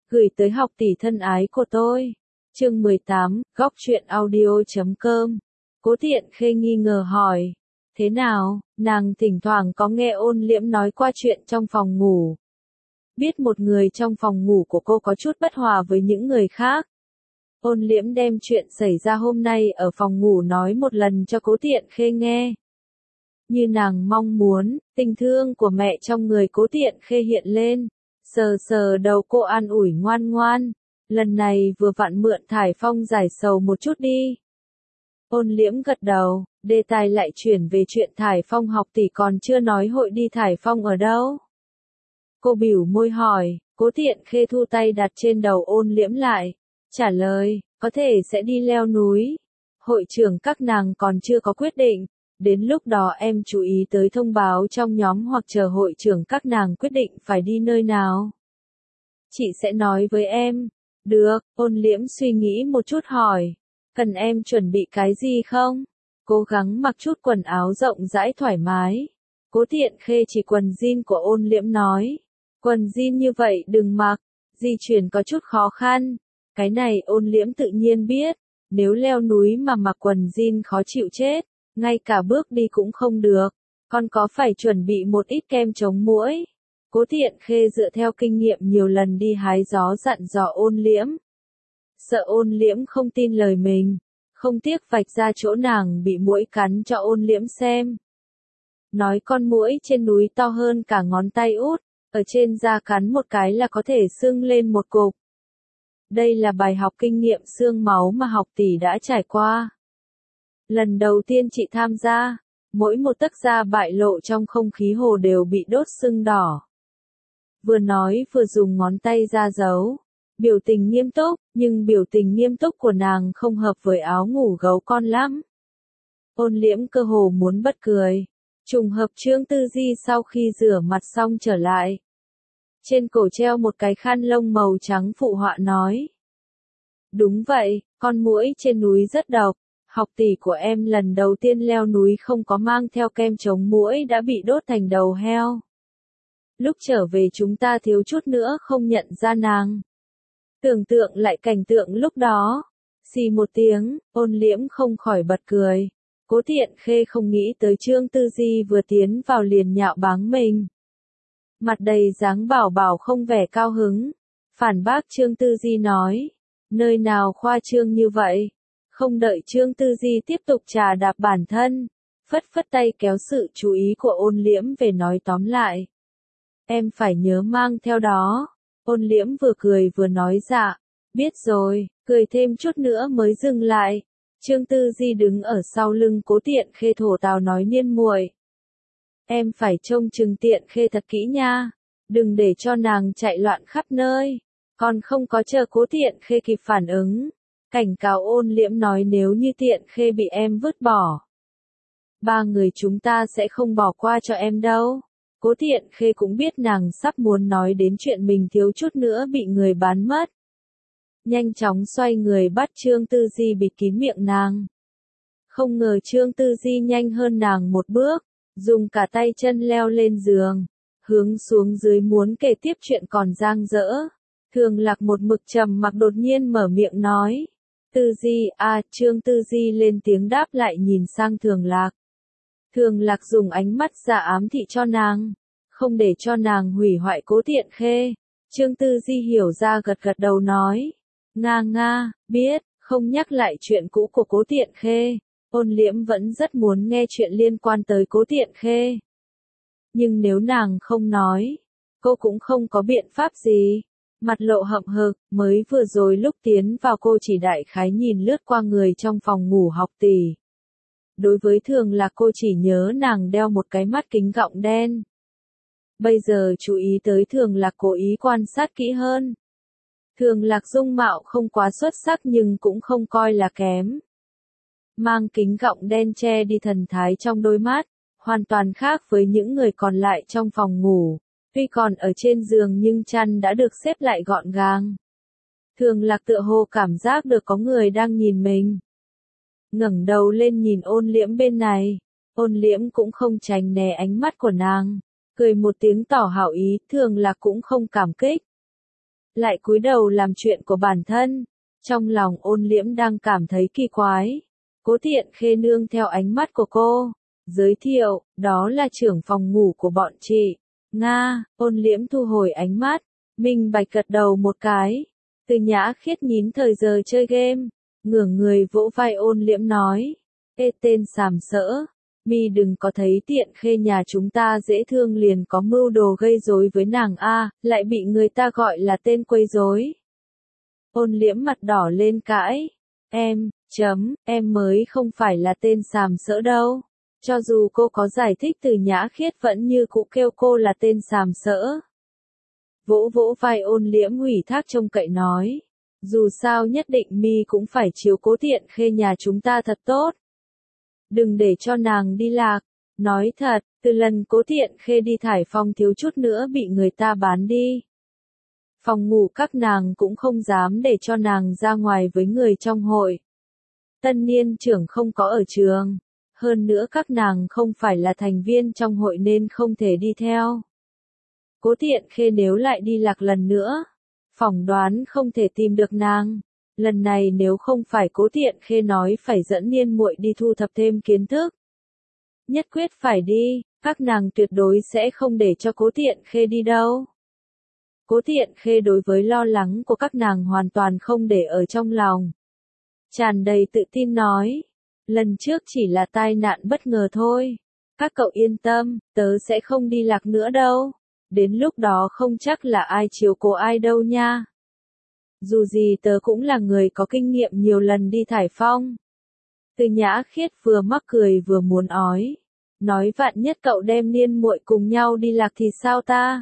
Gửi tới học tỷ thân ái của tôi. Chương 18, góc truyện audio.com. Cố Thiện Khê nghi ngờ hỏi. Thế nào, nàng thỉnh thoảng có nghe Ôn Liễm nói qua chuyện trong phòng ngủ. Biết một người trong phòng ngủ của cô có chút bất hòa với những người khác. Ôn Liễm đem chuyện xảy ra hôm nay ở phòng ngủ nói một lần cho Cố Thiện Khê nghe. Như nàng mong muốn, tình thương của mẹ trong người Cố Thiện Khê hiện lên. Sờ sờ đầu cô an ủi ngoan ngoan. Lần này vừa vặn mượn Thải Phong giải sầu một chút đi. Ôn Liễm gật đầu, đề tài lại chuyển về chuyện Thải Phong học tỷ còn chưa nói hội đi Thải Phong ở đâu. Cô bĩu môi hỏi, Cố Thiện Khê thu tay đặt trên đầu Ôn Liễm lại. Trả lời, có thể sẽ đi leo núi. Hội trưởng các nàng còn chưa có quyết định. Đến lúc đó em chú ý tới thông báo trong nhóm hoặc chờ hội trưởng các nàng quyết định phải đi nơi nào. Chị sẽ nói với em. Được, Ôn Liễm suy nghĩ một chút hỏi. Cần em chuẩn bị cái gì không? Cố gắng mặc chút quần áo rộng rãi thoải mái. Cố Thiện Khê chỉ quần jean của Ôn Liễm nói. Quần jean như vậy đừng mặc, di chuyển có chút khó khăn. Cái này Ôn Liễm tự nhiên biết. Nếu leo núi mà mặc quần jean khó chịu chết. Ngay cả bước đi cũng không được, còn có phải chuẩn bị một ít kem chống muỗi. Cố Thiện Khê dựa theo kinh nghiệm nhiều lần đi hái gió dặn dò Ôn Liễm. Sợ Ôn Liễm không tin lời mình, không tiếc vạch ra chỗ nàng bị muỗi cắn cho Ôn Liễm xem. Nói con muỗi trên núi to hơn cả ngón tay út, ở trên da cắn một cái là có thể sưng lên một cục. Đây là bài học kinh nghiệm xương máu mà học tỷ đã trải qua. Lần đầu tiên chị tham gia, mỗi một tấc da bại lộ trong không khí hồ đều bị đốt sưng đỏ. Vừa nói vừa dùng ngón tay ra giấu. Biểu tình nghiêm túc, nhưng biểu tình nghiêm túc của nàng không hợp với áo ngủ gấu con lắm. Ôn Liễm cơ hồ muốn bật cười. Trùng hợp Trương Tư Di sau khi rửa mặt xong trở lại. Trên cổ treo một cái khăn lông màu trắng phụ họa nói. Đúng vậy, con muỗi trên núi rất độc. Học tỷ của em lần đầu tiên leo núi không có mang theo kem chống muỗi đã bị đốt thành đầu heo. Lúc trở về chúng ta thiếu chút nữa không nhận ra nàng. Tưởng tượng lại cảnh tượng lúc đó. Xì một tiếng, Ôn Liễm không khỏi bật cười. Cố Thiện Khê không nghĩ tới Trương Tư Di vừa tiến vào liền nhạo báng mình. Mặt đầy dáng bảo bảo không vẻ cao hứng. Phản bác Trương Tư Di nói. Nơi nào khoa trương như vậy? Không đợi Trương Tư Di tiếp tục trà đạp bản thân, phất phất tay kéo sự chú ý của Ôn Liễm về nói tóm lại. Em phải nhớ mang theo đó. Ôn Liễm vừa cười vừa nói dạ, biết rồi, cười thêm chút nữa mới dừng lại. Trương Tư Di đứng ở sau lưng Cố Thiện Khê thổ tào nói niên muội. Em phải trông chừng Thiện Khê thật kỹ nha, đừng để cho nàng chạy loạn khắp nơi. Còn không có chờ Cố Thiện Khê kịp phản ứng. Cảnh cáo Ôn Liễm nói nếu như Thiện Khê bị em vứt bỏ. Ba người chúng ta sẽ không bỏ qua cho em đâu. Cố Thiện Khê cũng biết nàng sắp muốn nói đến chuyện mình thiếu chút nữa bị người bán mất. Nhanh chóng xoay người bắt Trương Tư Di bịt kín miệng nàng. Không ngờ Trương Tư Di nhanh hơn nàng một bước, dùng cả tay chân leo lên giường, hướng xuống dưới muốn kể tiếp chuyện còn dang dở. Thường Lạc một mực trầm mặc đột nhiên mở miệng nói. Tư Di à, Trương Tư Di lên tiếng đáp lại nhìn sang Thường Lạc. Thường Lạc dùng ánh mắt dạ ám thị cho nàng, không để cho nàng hủy hoại Cố Thiện Khê. Trương Tư Di hiểu ra gật gật đầu nói. Nga nga, biết, không nhắc lại chuyện cũ của Cố Thiện Khê. Ôn Liễm vẫn rất muốn nghe chuyện liên quan tới Cố Thiện Khê. Nhưng nếu nàng không nói, cô cũng không có biện pháp gì. Mặt lộ hậm hực, mới vừa rồi lúc tiến vào cô chỉ đại khái nhìn lướt qua người trong phòng ngủ học tỷ. Đối với Thường Lạc cô chỉ nhớ nàng đeo một cái mắt kính gọng đen. Bây giờ chú ý tới Thường Lạc cố ý quan sát kỹ hơn. Thường Lạc dung mạo không quá xuất sắc nhưng cũng không coi là kém. Mang kính gọng đen che đi thần thái trong đôi mắt, hoàn toàn khác với những người còn lại trong phòng ngủ. Tuy còn ở trên giường nhưng chăn đã được xếp lại gọn gàng. Thường Lạc tựa hồ cảm giác được có người đang nhìn mình. Ngẩng đầu lên nhìn Ôn Liễm bên này. Ôn Liễm cũng không tránh né ánh mắt của nàng. Cười một tiếng tỏ hảo ý, Thường Lạc cũng không cảm kích. lại cúi đầu làm chuyện của bản thân. Trong lòng Ôn Liễm đang cảm thấy kỳ quái. Cố Tiện Khê nương theo ánh mắt của cô, giới thiệu, đó là trưởng phòng ngủ của bọn chị. Nga, Ôn Liễm thu hồi ánh mắt, minh bạch gật đầu một cái. Từ Nhã Khiết nhín thời giờ chơi game, ngửa người vỗ vai Ôn Liễm nói, ê tên sàm sỡ, mi đừng có thấy Tiện Khê nhà chúng ta dễ thương liền có mưu đồ gây rối với nàng a, lại bị người ta gọi là tên quấy rối. Ôn Liễm mặt đỏ lên cãi, em mới không phải là tên sàm sỡ đâu. Cho dù cô có giải thích Từ Nhã Khiết vẫn như cũ kêu cô là tên sàm sỡ. Vỗ vỗ vai Ôn Liễm ủy thác trông cậy nói, dù sao nhất định mi cũng phải chiếu cố Tiện Khê nhà chúng ta thật tốt. Đừng để cho nàng đi lạc. Nói thật, từ lần Cố Tiện Khê đi Thải Phong thiếu chút nữa bị người ta bán đi. Phòng ngủ các nàng cũng không dám để cho nàng ra ngoài với người trong hội. Tân niên trưởng không có ở trường. Hơn nữa các nàng không phải là thành viên trong hội nên không thể đi theo. Cố Tiện Khê nếu lại đi lạc lần nữa, phỏng đoán không thể tìm được nàng. Lần này nếu không phải Cố Tiện Khê nói phải dẫn Niên muội đi thu thập thêm kiến thức. Nhất quyết phải đi, các nàng tuyệt đối sẽ không để cho Cố Tiện Khê đi đâu. Cố Tiện Khê đối với lo lắng của các nàng hoàn toàn không để ở trong lòng. Tràn đầy tự tin nói, lần trước chỉ là tai nạn bất ngờ thôi. Các cậu yên tâm, tớ sẽ không đi lạc nữa đâu. Đến lúc đó không chắc là ai chiếu cố ai đâu nha. Dù gì tớ cũng là người có kinh nghiệm nhiều lần đi Thải Phong. Từ Nhã Khiết vừa mắc cười vừa muốn ói. Nói vạn nhất cậu đem Niên muội cùng nhau đi lạc thì sao ta?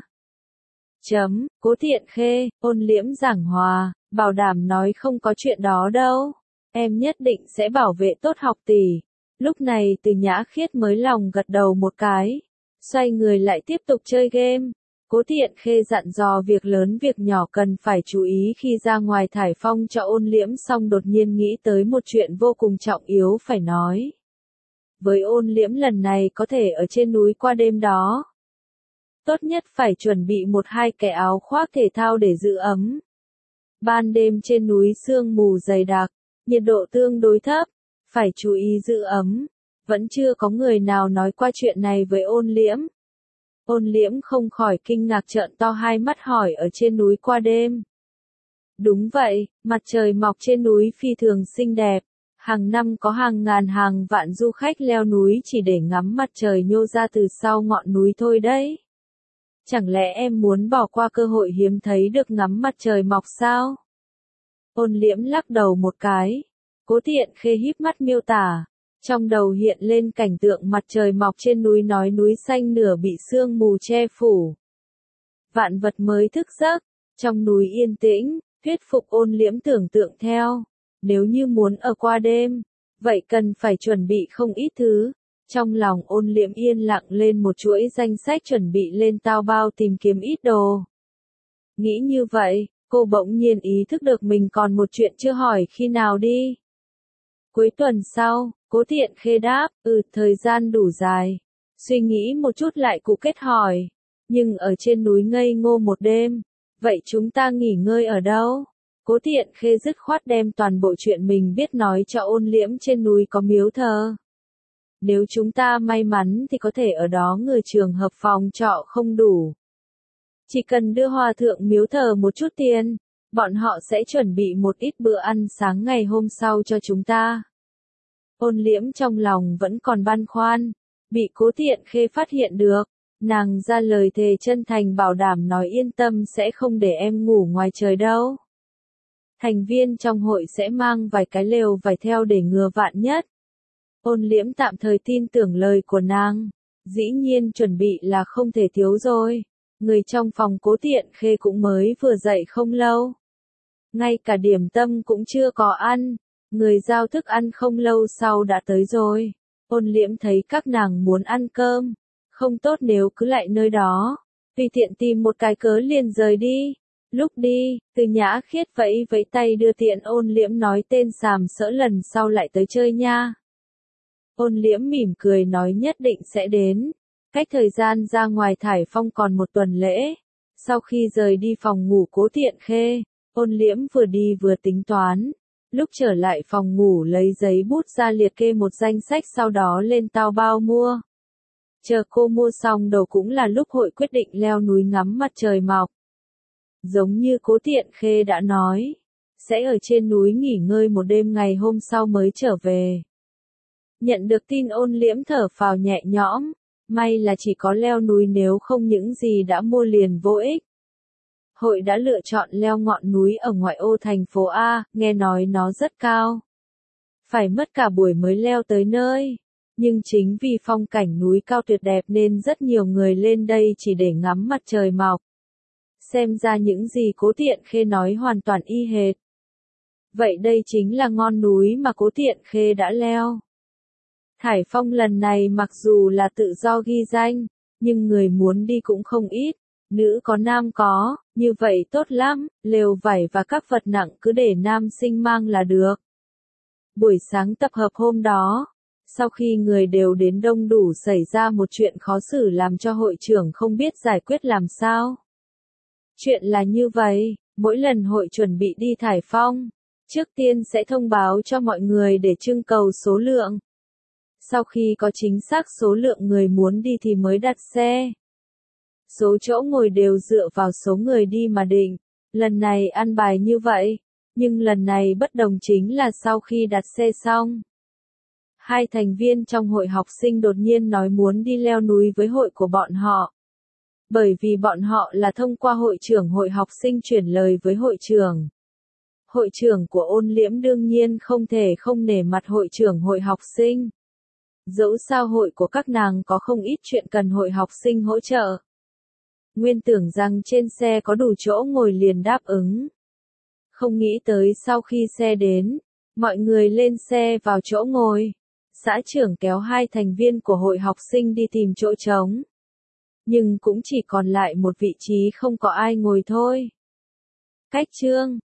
Cố Tiện Khê, Ôn Liễm giảng hòa, bảo đảm nói không có chuyện đó đâu. Em nhất định sẽ bảo vệ tốt học tỷ. Lúc này Từ Nhã Khiết mới lòng gật đầu một cái. Xoay người lại tiếp tục chơi game. Cố Tiện Khê dặn dò việc lớn việc nhỏ cần phải chú ý khi ra ngoài Thải Phong cho Ôn Liễm, xong đột nhiên nghĩ tới một chuyện vô cùng trọng yếu phải nói. Với Ôn Liễm lần này có thể ở trên núi qua đêm đó. Tốt nhất phải chuẩn bị 1-2 cái áo khoác thể thao để giữ ấm. Ban đêm trên núi sương mù dày đặc, nhiệt độ tương đối thấp, phải chú ý giữ ấm. Vẫn chưa có người nào nói qua chuyện này với Ôn Liễm. Ôn Liễm không khỏi kinh ngạc trợn to hai mắt hỏi ở trên núi qua đêm. Đúng vậy, mặt trời mọc trên núi phi thường xinh đẹp. Hàng năm có hàng ngàn hàng vạn du khách leo núi chỉ để ngắm mặt trời nhô ra từ sau ngọn núi thôi đấy. Chẳng lẽ em muốn bỏ qua cơ hội hiếm thấy được ngắm mặt trời mọc sao? Ôn Liễm lắc đầu một cái. Cố Tiện Khê híp mắt miêu tả. Trong đầu hiện lên cảnh tượng mặt trời mọc trên núi, nói núi xanh nửa bị sương mù che phủ. Vạn vật mới thức giấc, trong núi yên tĩnh, thuyết phục Ôn Liễm tưởng tượng theo. Nếu như muốn ở qua đêm, vậy cần phải chuẩn bị không ít thứ. Trong lòng Ôn Liễm yên lặng lên một chuỗi danh sách chuẩn bị lên Taobao tìm kiếm ít đồ. Nghĩ như vậy, cô bỗng nhiên ý thức được mình còn một chuyện chưa hỏi khi nào đi. Cuối tuần sau, Cố Tiện Khê đáp, thời gian đủ dài. Suy nghĩ một chút lại cụ kết hỏi. Nhưng ở trên núi ngây ngô một đêm, vậy chúng ta nghỉ ngơi ở đâu? Cố Tiện Khê dứt khoát đem toàn bộ chuyện mình biết nói cho Ôn Liễm. Trên núi có miếu thờ. Nếu chúng ta may mắn thì có thể ở đó người trường hợp phòng trọ không đủ. Chỉ cần đưa hòa thượng miếu thờ một chút tiền, bọn họ sẽ chuẩn bị một ít bữa ăn sáng ngày hôm sau cho chúng ta. Ôn Liễm trong lòng vẫn còn băn khoăn, bị Cố Tiện Khê phát hiện được. Nàng ra lời thề chân thành bảo đảm nói yên tâm sẽ không để em ngủ ngoài trời đâu. Thành viên trong hội sẽ mang vài cái lều vải theo để ngừa vạn nhất. Ôn Liễm tạm thời tin tưởng lời của nàng. Dĩ nhiên chuẩn bị là không thể thiếu rồi. Người trong phòng Cố Tiện Khê cũng mới vừa dậy không lâu. Ngay cả điểm tâm cũng chưa có ăn. Người giao thức ăn không lâu sau đã tới rồi. Ôn Liễm thấy các nàng muốn ăn cơm. Không tốt nếu cứ lại nơi đó. Tùy tiện tìm một cái cớ liền rời đi. Lúc đi, Từ Nhã Khiết vẫy vẫy tay đưa tiện Ôn Liễm nói tên sàm sỡ lần sau lại tới chơi nha. Ôn Liễm mỉm cười nói nhất định sẽ đến. Cách thời gian ra ngoài Thải Phong còn một tuần lễ. Sau khi rời đi phòng ngủ Cố Thiện Khê, Ôn Liễm vừa đi vừa tính toán. Lúc trở lại phòng ngủ lấy giấy bút ra liệt kê một danh sách sau đó lên Taobao mua. Chờ cô mua xong đồ cũng là lúc hội quyết định leo núi ngắm mặt trời mọc. Giống như Cố Thiện Khê đã nói, sẽ ở trên núi nghỉ ngơi một đêm ngày hôm sau mới trở về. Nhận được tin Ôn Liễm thở phào nhẹ nhõm, may là chỉ có leo núi nếu không những gì đã mua liền vô ích. Hội đã lựa chọn leo ngọn núi ở ngoại ô thành phố A, nghe nói nó rất cao. Phải mất cả buổi mới leo tới nơi. Nhưng chính vì phong cảnh núi cao tuyệt đẹp nên rất nhiều người lên đây chỉ để ngắm mặt trời mọc. Xem ra những gì Cố Thiện Khê nói hoàn toàn y hệt. Vậy đây chính là ngọn núi mà Cố Thiện Khê đã leo. Thải Phong lần này mặc dù là tự do ghi danh, nhưng người muốn đi cũng không ít. Nữ có nam có, như vậy tốt lắm, lều vải và các vật nặng cứ để nam sinh mang là được. Buổi sáng tập hợp hôm đó, sau khi người đều đến đông đủ xảy ra một chuyện khó xử làm cho hội trưởng không biết giải quyết làm sao. Chuyện là như vậy, mỗi lần hội chuẩn bị đi Thải Phong, trước tiên sẽ thông báo cho mọi người để trưng cầu số lượng. Sau khi có chính xác số lượng người muốn đi thì mới đặt xe. Số chỗ ngồi đều dựa vào số người đi mà định. Lần này ăn bài như vậy, nhưng lần này bất đồng chính là sau khi đặt xe xong. Hai thành viên trong hội học sinh đột nhiên nói muốn đi leo núi với hội của bọn họ. Bởi vì bọn họ là thông qua hội trưởng hội học sinh chuyển lời với hội trưởng. Hội trưởng của Ôn Liễm đương nhiên không thể không nể mặt hội trưởng hội học sinh. Dẫu sao hội của các nàng có không ít chuyện cần hội học sinh hỗ trợ. Nguyên tưởng rằng trên xe có đủ chỗ ngồi liền đáp ứng. Không nghĩ tới sau khi xe đến, mọi người lên xe vào chỗ ngồi. Xã trưởng kéo hai thành viên của hội học sinh đi tìm chỗ trống. Nhưng cũng chỉ còn lại một vị trí không có ai ngồi thôi. Cách chương